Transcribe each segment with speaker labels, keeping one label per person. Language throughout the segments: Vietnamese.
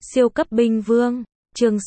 Speaker 1: Siêu cấp binh vương, chương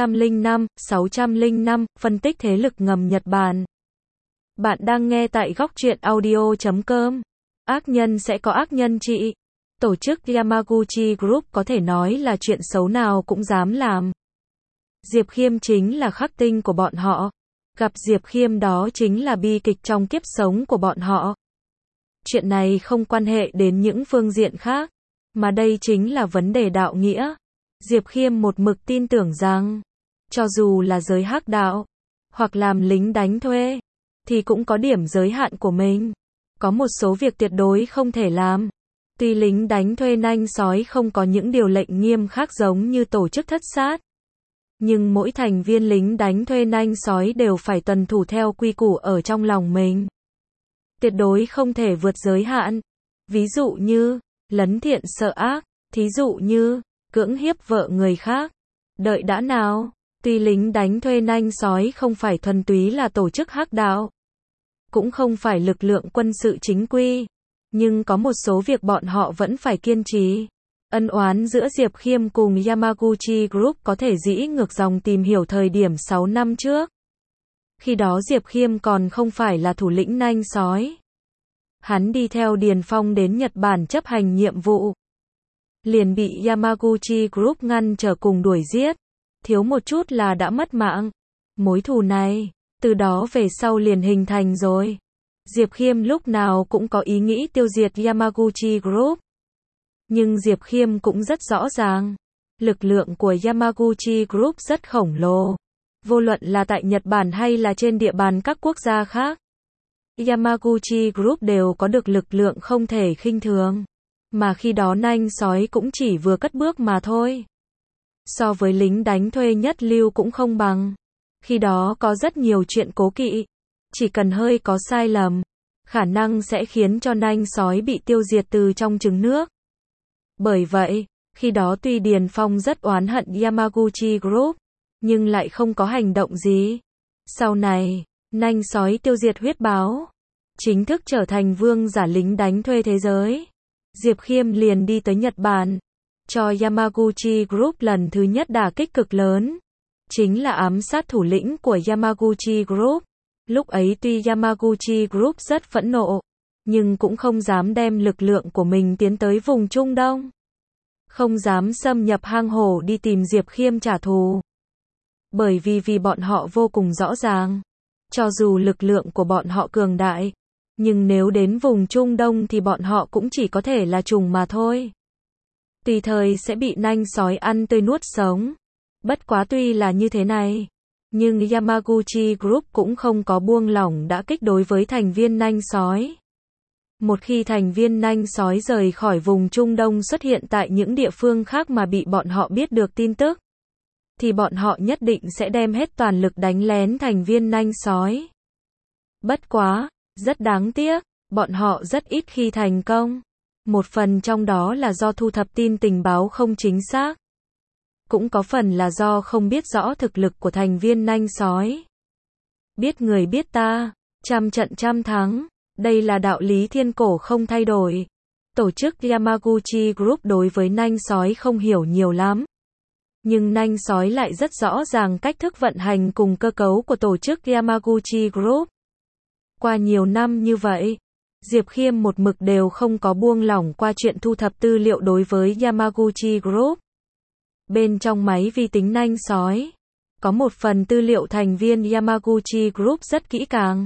Speaker 1: 605, phân tích thế lực ngầm Nhật Bản. Bạn đang nghe tại góc truyện audio.com. Ác nhân sẽ có ác nhân trị. Tổ chức Yamaguchi Group có thể nói là chuyện xấu nào cũng dám làm. Diệp Khiêm chính là khắc tinh của bọn họ. Gặp Diệp Khiêm đó chính là bi kịch trong kiếp sống của bọn họ. Chuyện này không quan hệ đến những phương diện khác, mà đây chính là vấn đề đạo nghĩa. Diệp Khiêm một mực tin tưởng rằng, cho dù là giới hắc đạo, hoặc làm lính đánh thuê, thì cũng có điểm giới hạn của mình. Có một số việc tuyệt đối không thể làm. Tuy lính đánh thuê nanh sói không có những điều lệnh nghiêm khắc giống như tổ chức thất sát, nhưng mỗi thành viên lính đánh thuê nanh sói đều phải tuân thủ theo quy củ ở trong lòng mình. Tuyệt đối không thể vượt giới hạn. Ví dụ như, lấn thiện sợ ác, thí dụ như, cưỡng hiếp vợ người khác. Đợi đã nào, tuy lính đánh thuê nanh sói không phải thuần túy là tổ chức hắc đạo, cũng không phải lực lượng quân sự chính quy, nhưng có một số việc bọn họ vẫn phải kiên trì. Ân oán giữa Diệp Khiêm cùng Yamaguchi Group có thể dĩ ngược dòng tìm hiểu thời điểm 6 năm trước. Khi đó Diệp Khiêm còn không phải là thủ lĩnh nanh sói. Hắn đi theo Điền Phong đến Nhật Bản chấp hành nhiệm vụ, liền bị Yamaguchi Group ngăn trở cùng đuổi giết. Thiếu một chút là đã mất mạng. Mối thù này, từ đó về sau liền hình thành rồi. Diệp Khiêm lúc nào cũng có ý nghĩ tiêu diệt Yamaguchi Group. Nhưng Diệp Khiêm cũng rất rõ ràng, lực lượng của Yamaguchi Group rất khổng lồ. Vô luận là tại Nhật Bản hay là trên địa bàn các quốc gia khác, Yamaguchi Group đều có được lực lượng không thể khinh thường. Mà khi đó nanh sói cũng chỉ vừa cất bước mà thôi. So với lính đánh thuê nhất lưu cũng không bằng. Khi đó có rất nhiều chuyện cố kỵ. Chỉ cần hơi có sai lầm, khả năng sẽ khiến cho nanh sói bị tiêu diệt từ trong trứng nước. Bởi vậy, khi đó tuy Điền Phong rất oán hận Yamaguchi Group, nhưng lại không có hành động gì. Sau này, nanh sói tiêu diệt huyết báo, chính thức trở thành vương giả lính đánh thuê thế giới. Diệp Khiêm liền đi tới Nhật Bản, cho Yamaguchi Group lần thứ nhất đả kích cực lớn. Chính là ám sát thủ lĩnh của Yamaguchi Group. Lúc ấy tuy Yamaguchi Group rất phẫn nộ, nhưng cũng không dám đem lực lượng của mình tiến tới vùng Trung Đông. Không dám xâm nhập hang hổ đi tìm Diệp Khiêm trả thù. Bởi vì bọn họ vô cùng rõ ràng, cho dù lực lượng của bọn họ cường đại, nhưng nếu đến vùng Trung Đông thì bọn họ cũng chỉ có thể là trùng mà thôi. Tùy thời sẽ bị nanh sói ăn tươi nuốt sống. Bất quá tuy là như thế này, nhưng Yamaguchi Group cũng không có buông lỏng đả kích đối với thành viên nanh sói. Một khi thành viên nanh sói rời khỏi vùng Trung Đông xuất hiện tại những địa phương khác mà bị bọn họ biết được tin tức, thì bọn họ nhất định sẽ đem hết toàn lực đánh lén thành viên nanh sói. Bất quá, rất đáng tiếc, bọn họ rất ít khi thành công. Một phần trong đó là do thu thập tin tình báo không chính xác. Cũng có phần là do không biết rõ thực lực của thành viên nanh sói. Biết người biết ta, trăm trận trăm thắng, đây là đạo lý thiên cổ không thay đổi. Tổ chức Yamaguchi Group đối với nanh sói không hiểu nhiều lắm. Nhưng nanh sói lại rất rõ ràng cách thức vận hành cùng cơ cấu của tổ chức Yamaguchi Group. Qua nhiều năm như vậy, Diệp Khiêm một mực đều không có buông lỏng qua chuyện thu thập tư liệu đối với Yamaguchi Group. Bên trong máy vi tính nanh sói, có một phần tư liệu thành viên Yamaguchi Group rất kỹ càng.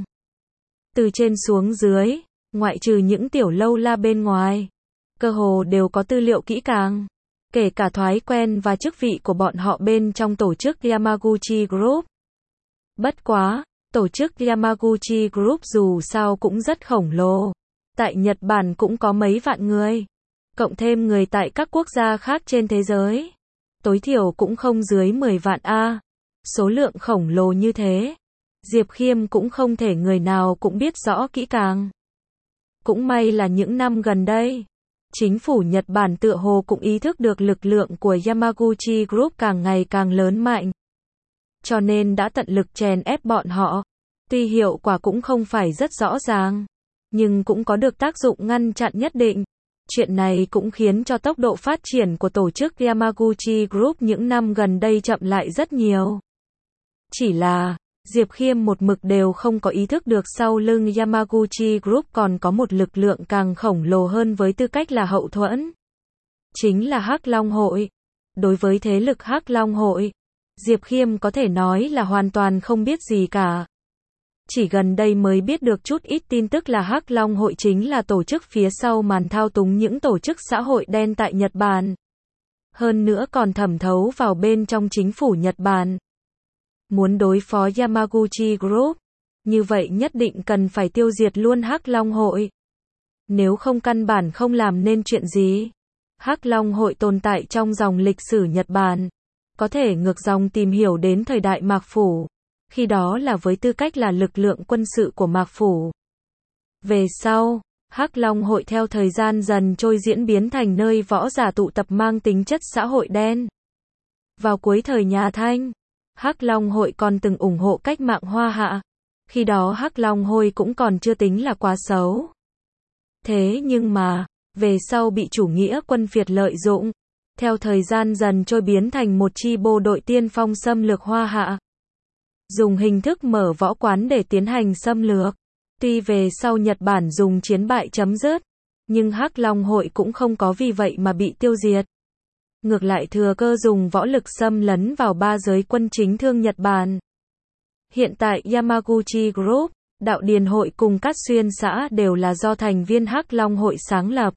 Speaker 1: Từ trên xuống dưới, ngoại trừ những tiểu lâu la bên ngoài, cơ hồ đều có tư liệu kỹ càng. Kể cả thói quen và chức vị của bọn họ bên trong tổ chức Yamaguchi Group. Bất quá, tổ chức Yamaguchi Group dù sao cũng rất khổng lồ. Tại Nhật Bản cũng có mấy vạn người. Cộng thêm người tại các quốc gia khác trên thế giới, tối thiểu cũng không dưới 10 vạn A. Số lượng khổng lồ như thế, Diệp Khiêm cũng không thể người nào cũng biết rõ kỹ càng. Cũng may là những năm gần đây, chính phủ Nhật Bản tựa hồ cũng ý thức được lực lượng của Yamaguchi Group càng ngày càng lớn mạnh. Cho nên đã tận lực chèn ép bọn họ. Tuy hiệu quả cũng không phải rất rõ ràng, nhưng cũng có được tác dụng ngăn chặn nhất định. Chuyện này cũng khiến cho tốc độ phát triển của tổ chức Yamaguchi Group những năm gần đây chậm lại rất nhiều. Chỉ là, Diệp Khiêm một mực đều không có ý thức được sau lưng Yamaguchi Group còn có một lực lượng càng khổng lồ hơn với tư cách là hậu thuẫn. Chính là Hắc Long Hội. Đối với thế lực Hắc Long Hội, Diệp Khiêm có thể nói là hoàn toàn không biết gì cả. Chỉ gần đây mới biết được chút ít tin tức là Hắc Long Hội chính là tổ chức phía sau màn thao túng những tổ chức xã hội đen tại Nhật Bản. Hơn nữa còn thẩm thấu vào bên trong chính phủ Nhật Bản. Muốn đối phó Yamaguchi Group, như vậy nhất định cần phải tiêu diệt luôn Hắc Long Hội. Nếu không căn bản không làm nên chuyện gì. Hắc Long Hội tồn tại trong dòng lịch sử Nhật Bản. Có thể ngược dòng tìm hiểu đến thời đại Mạc Phủ. Khi đó là với tư cách là lực lượng quân sự của Mạc Phủ. Về sau, Hắc Long Hội theo thời gian dần trôi diễn biến thành nơi võ giả tụ tập mang tính chất xã hội đen. Vào cuối thời nhà Thanh, Hắc Long Hội còn từng ủng hộ cách mạng Hoa Hạ. Khi đó Hắc Long Hội cũng còn chưa tính là quá xấu. Thế nhưng mà, về sau bị chủ nghĩa quân Việt lợi dụng. Theo thời gian dần trôi biến thành một chi bộ đội tiên phong xâm lược Hoa Hạ. Dùng hình thức mở võ quán để tiến hành xâm lược. Tuy về sau Nhật Bản dùng chiến bại chấm dứt, nhưng Hắc Long Hội cũng không có vì vậy mà bị tiêu diệt. Ngược lại thừa cơ dùng võ lực xâm lấn vào ba giới quân chính thương Nhật Bản. Hiện tại Yamaguchi Group, Đạo Điền Hội cùng các xuyên xã đều là do thành viên Hắc Long Hội sáng lập.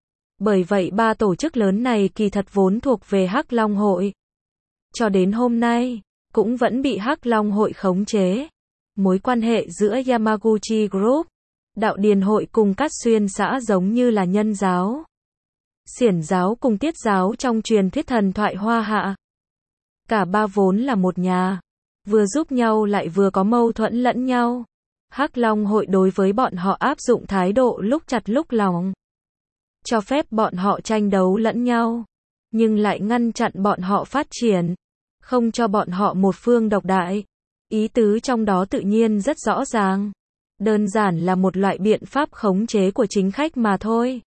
Speaker 1: Bởi vậy ba tổ chức lớn này kỳ thật vốn thuộc về Hắc Long Hội. Cho đến hôm nay, cũng vẫn bị Hắc Long Hội khống chế. Mối quan hệ giữa Yamaguchi Group, Đạo Điền Hội cùng các xuyên xã giống như là nhân giáo, xiển giáo cùng tiết giáo trong truyền thuyết thần thoại Hoa Hạ. Cả ba vốn là một nhà, vừa giúp nhau lại vừa có mâu thuẫn lẫn nhau. Hắc Long Hội đối với bọn họ áp dụng thái độ lúc chặt lúc lỏng, cho phép bọn họ tranh đấu lẫn nhau, nhưng lại ngăn chặn bọn họ phát triển, không cho bọn họ một phương độc đại. Ý tứ trong đó tự nhiên rất rõ ràng. Đơn giản là một loại biện pháp khống chế của chính khách mà thôi.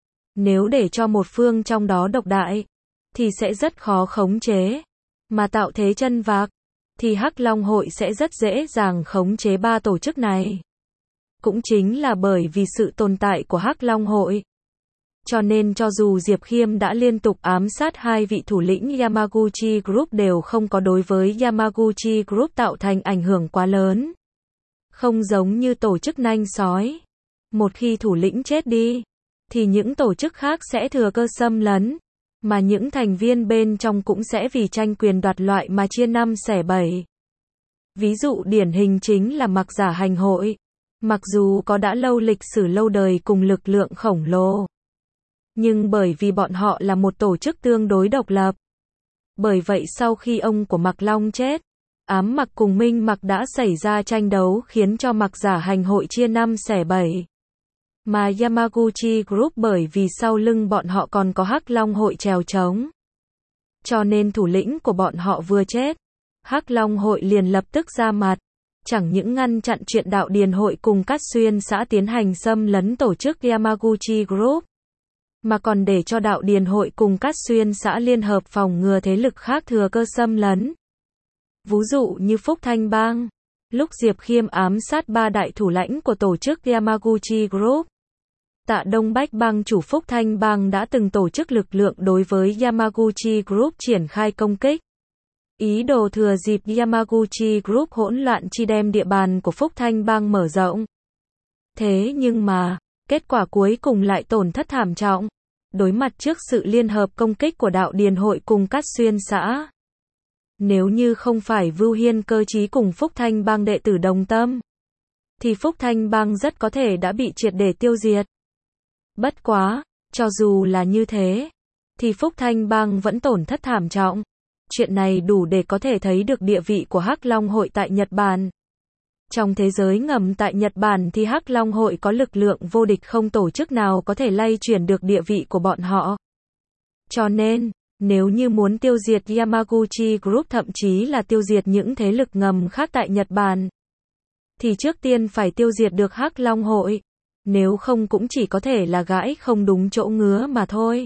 Speaker 1: Nếu để cho một phương trong đó độc đại, thì sẽ rất khó khống chế. Mà tạo thế chân vạc, thì Hắc Long Hội sẽ rất dễ dàng khống chế ba tổ chức này. Cũng chính là bởi vì sự tồn tại của Hắc Long Hội. Cho nên cho dù Diệp Khiêm đã liên tục ám sát hai vị thủ lĩnh Yamaguchi Group đều không có đối với Yamaguchi Group tạo thành ảnh hưởng quá lớn. Không giống như tổ chức nanh sói. Một khi thủ lĩnh chết đi, thì những tổ chức khác sẽ thừa cơ xâm lấn, mà những thành viên bên trong cũng sẽ vì tranh quyền đoạt loại mà chia năm xẻ bảy. Ví dụ điển hình chính là Mặc Giả Hành Hội. Mặc dù có đã lâu lịch sử lâu đời cùng lực lượng khổng lồ, nhưng bởi vì bọn họ là một tổ chức tương đối độc lập. Bởi vậy sau khi ông của Mạc Long chết, Ám Mặc cùng Minh Mặc đã xảy ra tranh đấu khiến cho Mặc Giả Hành Hội chia năm xẻ bảy. Mà Yamaguchi Group bởi vì sau lưng bọn họ còn có Hắc Long Hội trèo trống. Cho nên thủ lĩnh của bọn họ vừa chết, Hắc Long Hội liền lập tức ra mặt. Chẳng những ngăn chặn chuyện Đạo Điền Hội cùng các xuyên xã tiến hành xâm lấn tổ chức Yamaguchi Group, mà còn để cho Đạo Điền Hội cùng các xuyên xã liên hợp phòng ngừa thế lực khác thừa cơ xâm lấn. Ví dụ như Phúc Thanh Bang, lúc Diệp Khiêm ám sát ba đại thủ lãnh của tổ chức Yamaguchi Group, Tạ Đông Bách Bang chủ Phúc Thanh Bang đã từng tổ chức lực lượng đối với Yamaguchi Group triển khai công kích. Ý đồ thừa dịp Yamaguchi Group hỗn loạn chi đem địa bàn của Phúc Thanh Bang mở rộng. Thế nhưng mà, kết quả cuối cùng lại tổn thất thảm trọng. Đối mặt trước sự liên hợp công kích của Đạo Điền Hội cùng các xuyên xã. Nếu như không phải Vưu Hiên cơ trí cùng Phúc Thanh Bang đệ tử đồng tâm, thì Phúc Thanh Bang rất có thể đã bị triệt để tiêu diệt. Bất quá, cho dù là như thế, thì Phúc Thanh Bang vẫn tổn thất thảm trọng. Chuyện này đủ để có thể thấy được địa vị của Hắc Long Hội tại Nhật Bản. Trong thế giới ngầm tại Nhật Bản thì Hắc Long Hội có lực lượng vô địch, không tổ chức nào có thể lay chuyển được địa vị của bọn họ. Cho nên, nếu như muốn tiêu diệt Yamaguchi Group thậm chí là tiêu diệt những thế lực ngầm khác tại Nhật Bản, thì trước tiên phải tiêu diệt được Hắc Long Hội. nếu không cũng chỉ có thể là gãi không đúng chỗ ngứa mà thôi.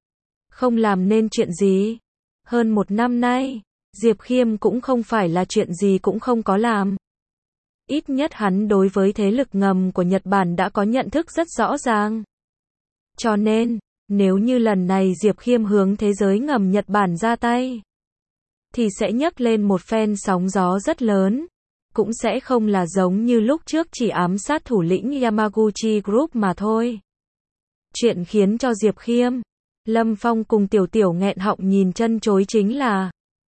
Speaker 1: Không làm nên chuyện gì. Hơn 1 năm nay, Diệp Khiêm cũng không phải là chuyện gì cũng không có làm. Ít nhất hắn đối với thế lực ngầm của Nhật Bản đã có nhận thức rất rõ ràng. Cho nên, nếu như lần này Diệp Khiêm hướng thế giới ngầm Nhật Bản ra tay, thì sẽ nhấc lên một phen sóng gió rất lớn. Cũng sẽ không là giống như lúc trước chỉ ám sát thủ lĩnh Yamaguchi Group mà thôi. Chuyện khiến cho Diệp Khiêm, Lâm Phong cùng Tiểu Tiểu nghẹn họng nhìn chân chối chính là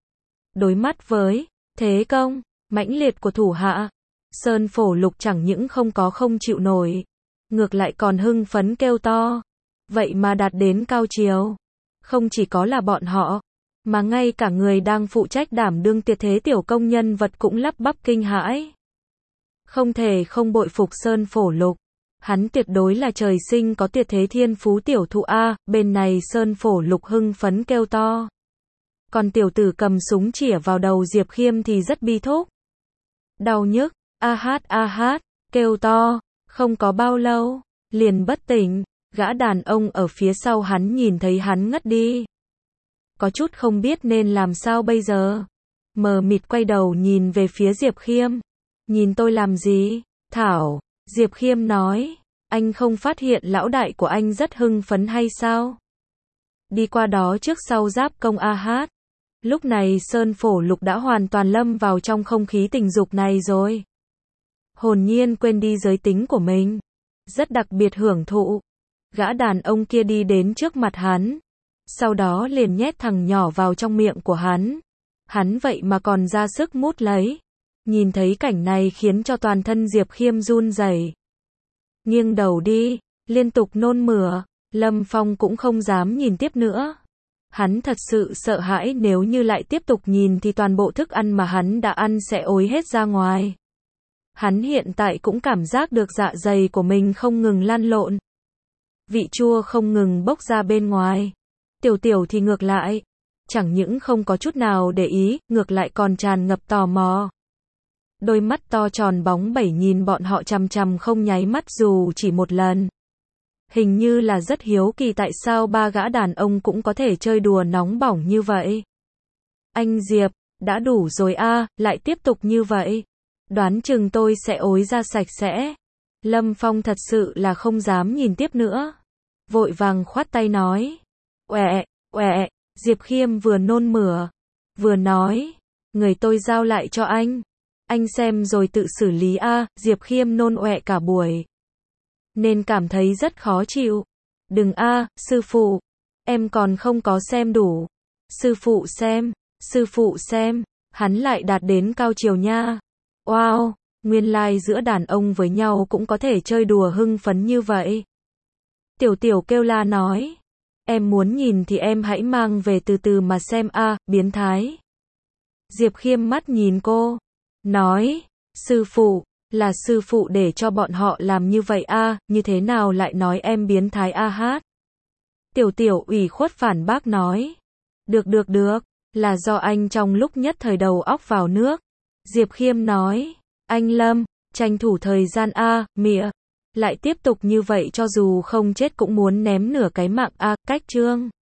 Speaker 1: đối mắt với thế công mãnh liệt của thủ hạ. Sơn Phổ Lục chẳng những không chịu nổi, ngược lại còn hưng phấn kêu to. Vậy mà đạt đến cao chiều. Không chỉ có là bọn họ, mà ngay cả người đang phụ trách đảm đương tiệt thế tiểu công nhân vật cũng lắp bắp kinh hãi. Không thể không bội phục Sơn Phổ Lục. Hắn tuyệt đối là trời sinh có tuyệt thế thiên phú tiểu thụ A. Bên này Sơn Phổ Lục hưng phấn kêu to. Còn tiểu tử cầm súng chĩa vào đầu Diệp Khiêm thì rất bi thúc. Đau nhức, a hát, kêu to. Không có bao lâu, liền bất tỉnh. Gã đàn ông ở phía sau hắn nhìn thấy hắn ngất đi. Có chút không biết nên làm sao bây giờ. Mờ mịt quay đầu nhìn về phía Diệp Khiêm. Nhìn tôi làm gì? Thảo, Diệp Khiêm nói. Anh không phát hiện lão đại của anh rất hưng phấn hay sao? Đi qua đó trước sau giáp công a hát. Lúc này Sơn Phổ Lục đã hoàn toàn lâm vào trong không khí tình dục này rồi. Hồn nhiên quên đi giới tính của mình. Rất đặc biệt hưởng thụ. Gã đàn ông kia đi đến trước mặt hắn. Sau đó liền nhét thằng nhỏ vào trong miệng của hắn. Hắn vậy mà còn ra sức mút lấy. Nhìn thấy cảnh này khiến cho toàn thân Diệp Khiêm run rẩy. Nghiêng đầu đi, liên tục nôn mửa. Lâm Phong cũng không dám nhìn tiếp nữa. Hắn thật sự sợ hãi nếu như lại tiếp tục nhìn thì toàn bộ thức ăn mà hắn đã ăn sẽ ối hết ra ngoài. Hắn hiện tại cũng cảm giác được dạ dày của mình không ngừng lăn lộn. Vị chua không ngừng bốc ra bên ngoài. Tiểu Tiểu thì ngược lại. Chẳng những không có chút nào để ý, ngược lại còn tràn ngập tò mò. Đôi mắt to tròn bóng bẩy nhìn bọn họ chằm chằm không nháy mắt dù chỉ một lần. Hình như là rất hiếu kỳ tại sao ba gã đàn ông cũng có thể chơi đùa nóng bỏng như vậy. Anh Diệp, đã đủ rồi a, lại tiếp tục như vậy. Đoán chừng tôi sẽ ối ra sạch sẽ. Lâm Phong thật sự là không dám nhìn tiếp nữa. Vội vàng khoát tay nói. Uẹ, Diệp Khiêm vừa nôn mửa, vừa nói. Người tôi giao lại cho anh. Anh xem rồi tự xử lý a. Diệp Khiêm nôn uẹ cả buổi. Nên cảm thấy rất khó chịu. Đừng a, sư phụ. Em còn không có xem đủ. Sư phụ xem. Hắn lại đạt đến cao chiều nha. Wow, nguyên lai giữa đàn ông với nhau cũng có thể chơi đùa hưng phấn như vậy. Tiểu Tiểu kêu la nói. Em muốn nhìn thì em hãy mang về từ từ mà xem a, biến thái. Diệp Khiêm mắt nhìn cô. Nói, sư phụ, là sư phụ để cho bọn họ làm như vậy a, như thế nào lại nói em biến thái a hát. Tiểu Tiểu ủy khuất phản bác nói. Được, là do anh trong lúc nhất thời đầu óc vào nước. Diệp Khiêm nói. Anh Lâm, tranh thủ thời gian a, mịa. Lại tiếp tục như vậy cho dù không chết cũng muốn ném nửa cái mạng a, cách chương.